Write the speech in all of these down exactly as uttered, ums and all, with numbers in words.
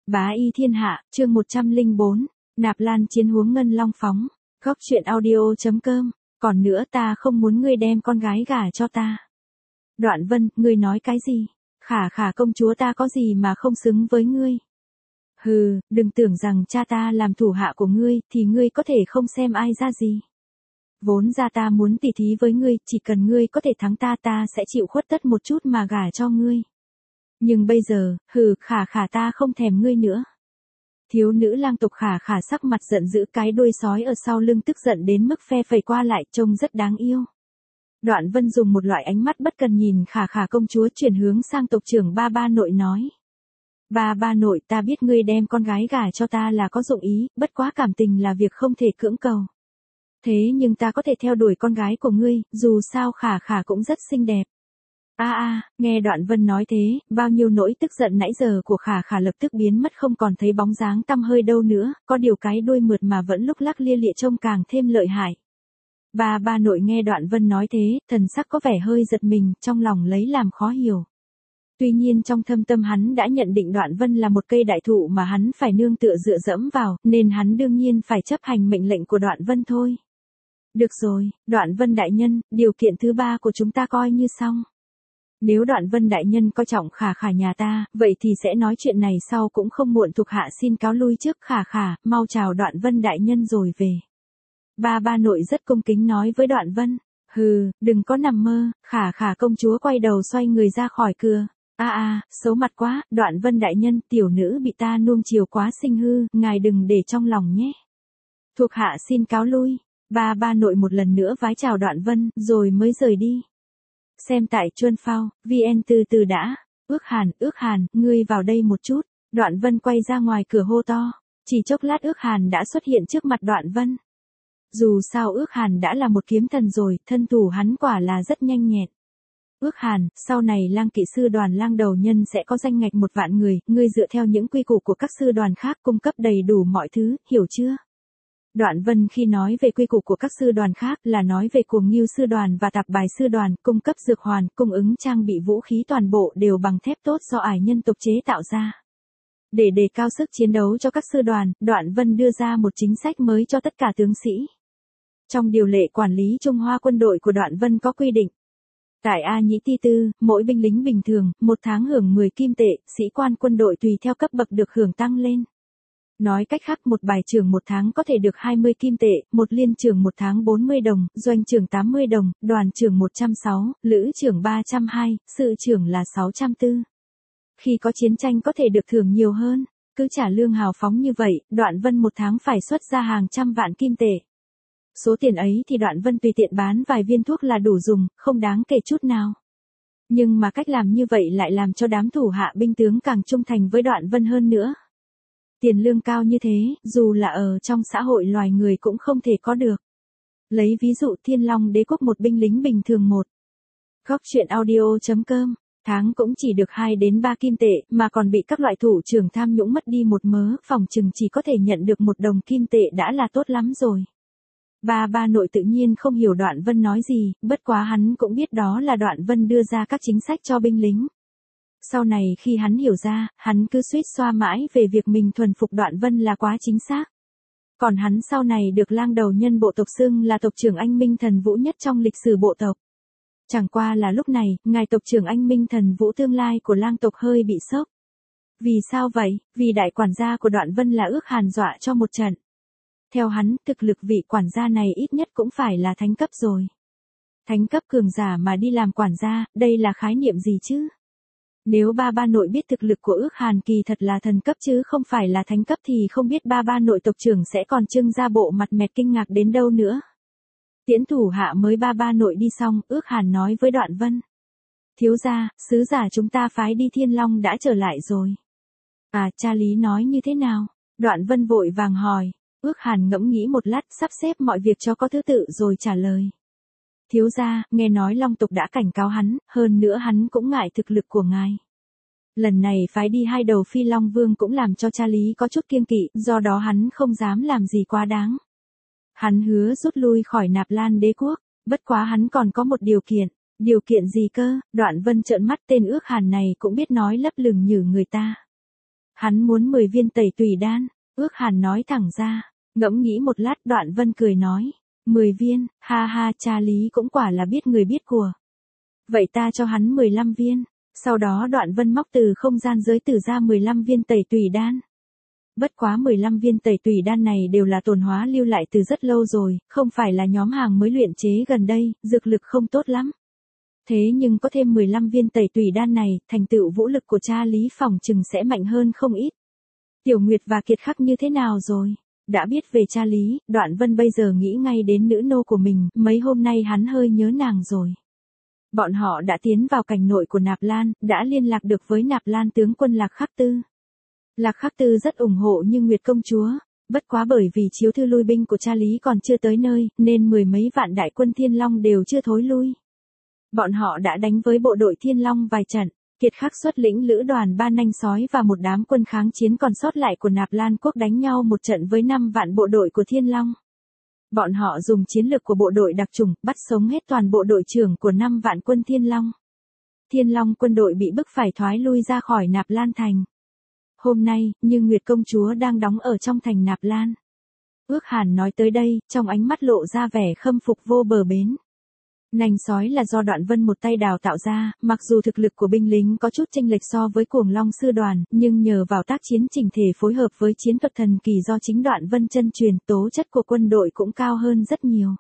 Bá y thiên hạ, chương một trăm lẻ bốn, Nạp Lan chiến huống Ngân Long phóng, góc truyện audio.com, còn nữa ta không muốn ngươi đem con gái gả cho ta. Đoạn Vân, ngươi nói cái gì? Khả khả công chúa ta có gì mà không xứng với ngươi? Hừ, đừng tưởng rằng cha ta làm thủ hạ của ngươi thì ngươi có thể không xem ai ra gì. Vốn ra ta muốn tỉ thí với ngươi, chỉ cần ngươi có thể thắng ta ta sẽ chịu khuất tất một chút mà gả cho ngươi. Nhưng bây giờ, hừ, khả khả ta không thèm ngươi nữa. Thiếu nữ lang tộc Khả khả sắc mặt giận dữ, cái đuôi sói ở sau lưng tức giận đến mức phe phẩy qua lại, trông rất đáng yêu. Đoạn Vân dùng một loại ánh mắt bất cần nhìn Khả khả công chúa, chuyển hướng sang tộc trưởng ba ba nội nói. Ba ba nội, ta biết ngươi đem con gái gả cho ta là có dụng ý, bất quá cảm tình là việc không thể cưỡng cầu. Thế nhưng ta có thể theo đuổi con gái của ngươi, dù sao Khả khả cũng rất xinh đẹp. A a, nghe Đoạn Vân nói thế, bao nhiêu nỗi tức giận nãy giờ của Khả khả lập tức biến mất, không còn thấy bóng dáng tăm hơi đâu nữa, có điều cái đuôi mượt mà vẫn lúc lắc lia lịa trông càng thêm lợi hại. Ba ba nội nghe Đoạn Vân nói thế, thần sắc có vẻ hơi giật mình, trong lòng lấy làm khó hiểu. Tuy nhiên trong thâm tâm hắn đã nhận định Đoạn Vân là một cây đại thụ mà hắn phải nương tựa dựa dẫm vào, nên hắn đương nhiên phải chấp hành mệnh lệnh của Đoạn Vân thôi. Được rồi, Đoạn Vân đại nhân, điều kiện thứ ba của chúng ta coi như xong. Nếu Đoạn Vân đại nhân coi trọng Khả khả nhà ta, vậy thì sẽ nói chuyện này sau cũng không muộn, thuộc hạ xin cáo lui trước. Khả khả, mau chào Đoạn Vân đại nhân rồi về. Ba ba nội rất cung kính nói với Đoạn Vân. Hừ, đừng có nằm mơ. Khả khả công chúa quay đầu xoay người ra khỏi cửa. A a, xấu mặt quá, Đoạn Vân đại nhân, tiểu nữ bị ta nuông chiều quá sinh hư, ngài đừng để trong lòng nhé. Thuộc hạ xin cáo lui. Ba ba nội một lần nữa vái chào Đoạn Vân, rồi mới rời đi. Xem tại Chuân Phao, vn từ từ đã. Ước Hàn, Ước Hàn, ngươi vào đây một chút. Đoạn Vân quay ra ngoài cửa hô to. Chỉ chốc lát Ước Hàn đã xuất hiện trước mặt Đoạn Vân. Dù sao Ước Hàn đã là một kiếm thần rồi, thân thủ hắn quả là rất nhanh nhẹn. Ước Hàn, sau này Lang kỵ sư đoàn Lang đầu nhân sẽ có danh ngạch một vạn người, ngươi dựa theo những quy củ của các sư đoàn khác cung cấp đầy đủ mọi thứ, hiểu chưa? Đoạn Vân khi nói về quy củ của các sư đoàn khác là nói về Cuồng Ngưu sư đoàn và Tạp Bài sư đoàn, cung cấp dược hoàn, cung ứng trang bị vũ khí toàn bộ đều bằng thép tốt do ải nhân tộc chế tạo ra. Để đề cao sức chiến đấu cho các sư đoàn, Đoạn Vân đưa ra một chính sách mới cho tất cả tướng sĩ. Trong điều lệ quản lý Trung Hoa quân đội của Đoạn Vân có quy định. Tại A Nhĩ Ti Tư, mỗi binh lính bình thường, một tháng hưởng mười kim tệ, sĩ quan quân đội tùy theo cấp bậc được hưởng tăng lên. Nói cách khác, một bài trưởng một tháng có thể được hai mươi kim tệ, một liên trưởng một tháng bốn mươi đồng, doanh trưởng tám mươi đồng, đoàn trưởng một trăm sáu, lữ trưởng ba trăm hai, sự trưởng là sáu trăm bốn. Khi có chiến tranh có thể được thưởng nhiều hơn, cứ trả lương hào phóng như vậy, Đoạn Vân một tháng phải xuất ra hàng trăm vạn kim tệ. Số tiền ấy thì Đoạn Vân tùy tiện bán vài viên thuốc là đủ dùng, không đáng kể chút nào. Nhưng mà cách làm như vậy lại làm cho đám thủ hạ binh tướng càng trung thành với Đoạn Vân hơn nữa. Tiền lương cao như thế, dù là ở trong xã hội loài người cũng không thể có được. Lấy ví dụ Thiên Long đế quốc một binh lính bình thường một. Góc truyện audio.com, tháng cũng chỉ được hai đến ba kim tệ, mà còn bị các loại thủ trưởng tham nhũng mất đi một mớ, phòng chừng chỉ có thể nhận được một đồng kim tệ đã là tốt lắm rồi. Ba ba nội tự nhiên không hiểu Đoạn Vân nói gì, bất quá hắn cũng biết đó là Đoạn Vân đưa ra các chính sách cho binh lính. Sau này khi hắn hiểu ra, hắn cứ suýt xoa mãi về việc mình thuần phục Đoạn Vân là quá chính xác. Còn hắn sau này được Lang đầu nhân bộ tộc xưng là tộc trưởng anh minh thần vũ nhất trong lịch sử bộ tộc. Chẳng qua là lúc này, ngài tộc trưởng anh minh thần vũ tương lai của Lang tộc hơi bị sốc. Vì sao vậy? Vì đại quản gia của Đoạn Vân là Ước Hàn dọa cho một trận. Theo hắn, thực lực vị quản gia này ít nhất cũng phải là thánh cấp rồi. Thánh cấp cường giả mà đi làm quản gia, đây là khái niệm gì chứ? Nếu ba ba nội biết thực lực của Ước Hàn kỳ thật là thần cấp chứ không phải là thánh cấp thì không biết ba ba nội tộc trưởng sẽ còn trưng ra bộ mặt mẹt kinh ngạc đến đâu nữa. Tiễn thủ hạ mới ba ba nội đi xong, Ước Hàn nói với Đoạn Vân. Thiếu gia, sứ giả chúng ta phái đi Thiên Long đã trở lại rồi. À, cha Lý nói như thế nào? Đoạn Vân vội vàng hỏi. Ước Hàn ngẫm nghĩ một lát, sắp xếp mọi việc cho có thứ tự rồi trả lời. Thiếu gia, nghe nói Long tộc đã cảnh cáo hắn, hơn nữa hắn cũng ngại thực lực của ngài. Lần này phái đi hai đầu Phi Long Vương cũng làm cho cha Lý có chút kiêng kỵ, do đó hắn không dám làm gì quá đáng. Hắn hứa rút lui khỏi Nạp Lan đế quốc, bất quá hắn còn có một điều kiện. Điều kiện gì cơ? Đoạn Vân trợn mắt, tên Ước Hàn này cũng biết nói lấp lửng nhử người ta. Hắn muốn mười viên tẩy tùy đan, Ước Hàn nói thẳng ra, ngẫm nghĩ một lát Đoạn Vân cười nói, mười viên, ha ha cha Lý cũng quả là biết người biết của. Vậy ta cho hắn mười lăm viên, sau đó Đoạn Vân móc từ không gian giới tử ra mười lăm viên tẩy tùy đan. Bất quá mười lăm viên tẩy tùy đan này đều là tồn hóa lưu lại từ rất lâu rồi, không phải là nhóm hàng mới luyện chế gần đây, dược lực không tốt lắm. Thế nhưng có thêm mười lăm viên tẩy tùy đan này, thành tựu vũ lực của cha Lý phòng chừng sẽ mạnh hơn không ít. Tiểu Nguyệt và Kiệt Khắc như thế nào rồi? Đã biết về cha Lý, Đoạn Vân bây giờ nghĩ ngay đến nữ nô của mình, mấy hôm nay hắn hơi nhớ nàng rồi. Bọn họ đã tiến vào cảnh nội của Nạp Lan, đã liên lạc được với Nạp Lan tướng quân Lạc Khắc Tư. Lạc Khắc Tư rất ủng hộ Như Nguyệt công chúa, bất quá bởi vì chiếu thư lui binh của cha Lý còn chưa tới nơi, nên mười mấy vạn đại quân Thiên Long đều chưa thối lui. Bọn họ đã đánh với bộ đội Thiên Long vài trận, Kiệt Khắc xuất lĩnh lữ đoàn ba nanh sói và một đám quân kháng chiến còn sót lại của Nạp Lan quốc đánh nhau một trận với năm vạn bộ đội của Thiên Long. Bọn họ dùng chiến lược của bộ đội đặc chủng, bắt sống hết toàn bộ đội trưởng của năm vạn quân Thiên Long. Thiên Long quân đội bị bức phải thoái lui ra khỏi Nạp Lan thành. Hôm nay, Như Nguyệt công chúa đang đóng ở trong thành Nạp Lan. Ước Hàn nói tới đây, trong ánh mắt lộ ra vẻ khâm phục vô bờ bến. Nanh sói là do Đoạn Vân một tay đào tạo ra, mặc dù thực lực của binh lính có chút chênh lệch so với Cuồng Long sư đoàn, nhưng nhờ vào tác chiến chỉnh thể phối hợp với chiến thuật thần kỳ do chính Đoạn Vân chân truyền, tố chất của quân đội cũng cao hơn rất nhiều.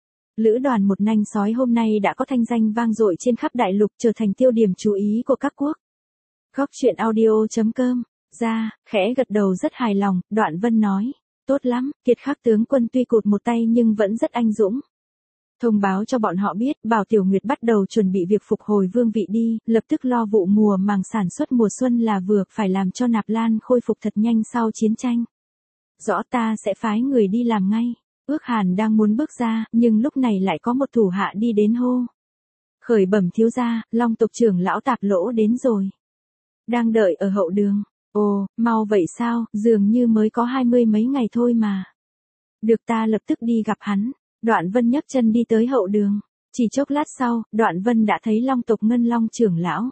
Lữ đoàn một nanh sói hôm nay đã có thanh danh vang dội trên khắp đại lục, trở thành tiêu điểm chú ý của các quốc. Góc truyện audio chấm com ra, khẽ gật đầu rất hài lòng, Đoạn Vân nói, tốt lắm, Kiệt Khắc tướng quân tuy cụt một tay nhưng vẫn rất anh dũng. Thông báo cho bọn họ biết, bảo Tiểu Nguyệt bắt đầu chuẩn bị việc phục hồi vương vị đi, lập tức lo vụ mùa màng sản xuất mùa xuân là vừa, phải làm cho Nạp Lan khôi phục thật nhanh sau chiến tranh. Rõ, ta sẽ phái người đi làm ngay. Ước Hàn đang muốn bước ra, nhưng lúc này lại có một thủ hạ đi đến hô. Khởi bẩm thiếu gia, Long tộc trưởng lão Tạp Lỗ đến rồi. Đang đợi ở hậu đường. Ồ, mau vậy sao, dường như mới có hai mươi mấy ngày thôi mà. Được, ta lập tức đi gặp hắn. Đoạn Vân nhấc chân đi tới hậu đường. Chỉ chốc lát sau, Đoạn Vân đã thấy Long tộc Ngân Long trưởng lão.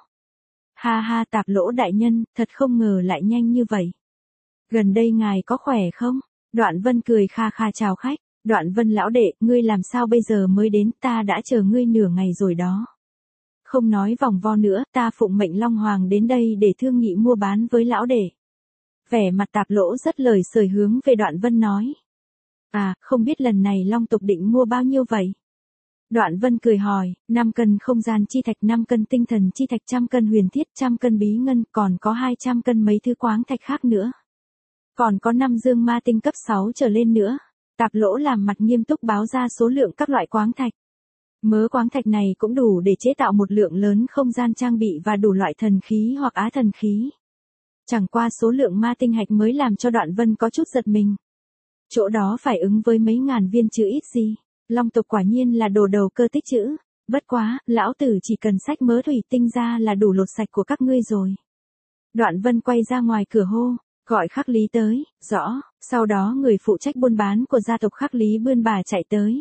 Ha ha, Tạp Lỗ đại nhân, thật không ngờ lại nhanh như vậy. Gần đây ngài có khỏe không? Đoạn Vân cười kha kha chào khách. Đoạn Vân lão đệ, ngươi làm sao bây giờ mới đến, ta đã chờ ngươi nửa ngày rồi đó. Không nói vòng vo nữa, ta phụng mệnh Long Hoàng đến đây để thương nghị mua bán với lão đệ. Vẻ mặt Tạp Lỗ rất lời sời hướng về Đoạn Vân nói. À, không biết lần này Long tộc định mua bao nhiêu vậy? Đoạn Vân cười hỏi, năm cân không gian chi thạch, năm cân tinh thần chi thạch, trăm cân huyền thiết, trăm cân bí ngân, còn có hai trăm cân mấy thứ khoáng thạch khác nữa. Còn có năm dương ma tinh cấp sáu trở lên nữa. Tạp Lỗ làm mặt nghiêm túc báo ra số lượng các loại khoáng thạch. Mớ khoáng thạch này cũng đủ để chế tạo một lượng lớn không gian trang bị và đủ loại thần khí hoặc á thần khí. Chẳng qua số lượng ma tinh hạch mới làm cho Đoạn Vân có chút giật mình. Chỗ đó phải ứng với mấy ngàn viên chứ ít gì. Long tộc quả nhiên là đồ đầu cơ tích trữ. Bất quá, lão tử chỉ cần xách mớ thủy tinh ra là đủ lột sạch của các ngươi rồi. Đoạn Vân quay ra ngoài cửa hô, gọi Khắc Lý tới, rõ, sau đó người phụ trách buôn bán của gia tộc Khắc Lý bươn bà chạy tới.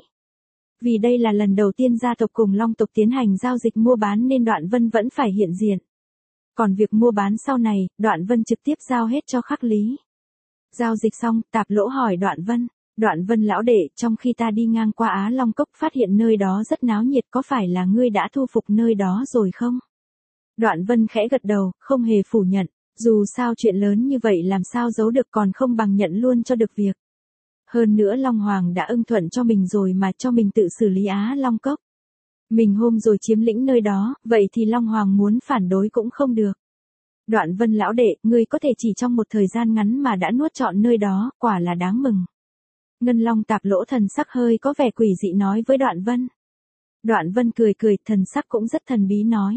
Vì đây là lần đầu tiên gia tộc cùng Long tộc tiến hành giao dịch mua bán nên Đoạn Vân vẫn phải hiện diện. Còn việc mua bán sau này, Đoạn Vân trực tiếp giao hết cho Khắc Lý. Giao dịch xong, Tạp Lỗ hỏi Đoạn Vân, Đoạn Vân lão đệ, trong khi ta đi ngang qua Á Long Cốc phát hiện nơi đó rất náo nhiệt, có phải là ngươi đã thu phục nơi đó rồi không? Đoạn Vân khẽ gật đầu, không hề phủ nhận, dù sao chuyện lớn như vậy làm sao giấu được, còn không bằng nhận luôn cho được việc. Hơn nữa Long Hoàng đã ưng thuận cho mình rồi mà, cho mình tự xử lý Á Long Cốc. Mình hôm rồi chiếm lĩnh nơi đó, vậy thì Long Hoàng muốn phản đối cũng không được. Đoạn Vân lão đệ, ngươi có thể chỉ trong một thời gian ngắn mà đã nuốt trọn nơi đó, quả là đáng mừng. Ngân Long Tạp Lỗ thần sắc hơi có vẻ quỷ dị nói với Đoạn Vân. Đoạn Vân cười cười, thần sắc cũng rất thần bí nói.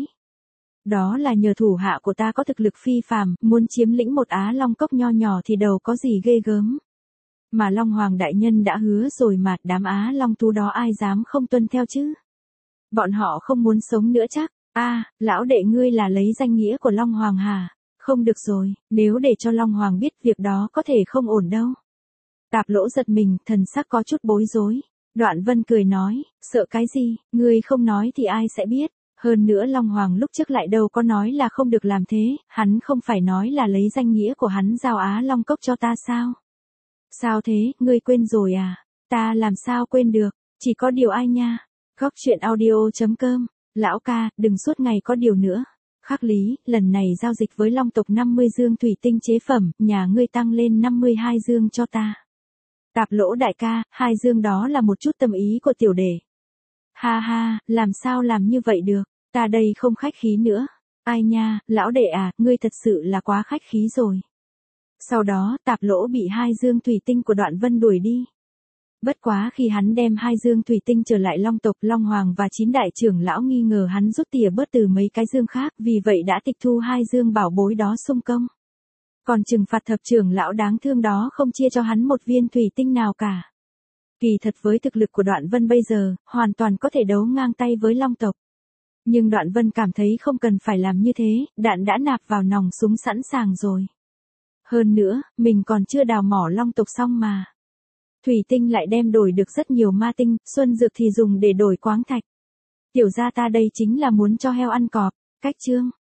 Đó là nhờ thủ hạ của ta có thực lực phi phàm, muốn chiếm lĩnh một Á Long Cốc nho nhỏ thì đâu có gì ghê gớm. Mà Long Hoàng đại nhân đã hứa rồi mà, đám Á Long thú đó ai dám không tuân theo chứ? Bọn họ không muốn sống nữa chắc. A, à, lão đệ ngươi là lấy danh nghĩa của Long Hoàng hả? Không được rồi, nếu để cho Long Hoàng biết việc đó có thể không ổn đâu. Tạp Lỗ giật mình, thần sắc có chút bối rối. Đoạn Vân cười nói, sợ cái gì, ngươi không nói thì ai sẽ biết. Hơn nữa Long Hoàng lúc trước lại đâu có nói là không được làm thế, hắn không phải nói là lấy danh nghĩa của hắn giao Á Long Cốc cho ta sao? Sao thế, ngươi quên rồi à? Ta làm sao quên được, chỉ có điều ai nha? Góc chuyện audio.com, lão ca, đừng suốt ngày có điều nữa. Khắc Lý, lần này giao dịch với Long tộc năm mươi dương thủy tinh chế phẩm, nhà ngươi tăng lên năm mươi hai dương cho ta. Tạp Lỗ đại ca, hai dương đó là một chút tâm ý của tiểu đệ. Ha ha, làm sao làm như vậy được, ta đây không khách khí nữa. Ai nha, lão đệ à, ngươi thật sự là quá khách khí rồi. Sau đó, Tạp Lỗ bị hai dương thủy tinh của Đoạn Vân đuổi đi. Bất quá khi hắn đem hai dương thủy tinh trở lại Long tộc, Long Hoàng và chín đại trưởng lão nghi ngờ hắn rút tỉa bớt từ mấy cái dương khác, vì vậy đã tịch thu hai dương bảo bối đó xung công. Còn trừng phạt thập trưởng lão đáng thương đó không chia cho hắn một viên thủy tinh nào cả. Kỳ thật với thực lực của Đoạn Vân bây giờ, hoàn toàn có thể đấu ngang tay với Long tộc. Nhưng Đoạn Vân cảm thấy không cần phải làm như thế, đạn đã nạp vào nòng súng sẵn sàng rồi. Hơn nữa, mình còn chưa đào mỏ Long tộc xong mà. Thủy tinh lại đem đổi được rất nhiều ma tinh, xuân dược thì dùng để đổi quáng thạch. Tiểu gia ta đây chính là muốn cho heo ăn cọp. Cách chương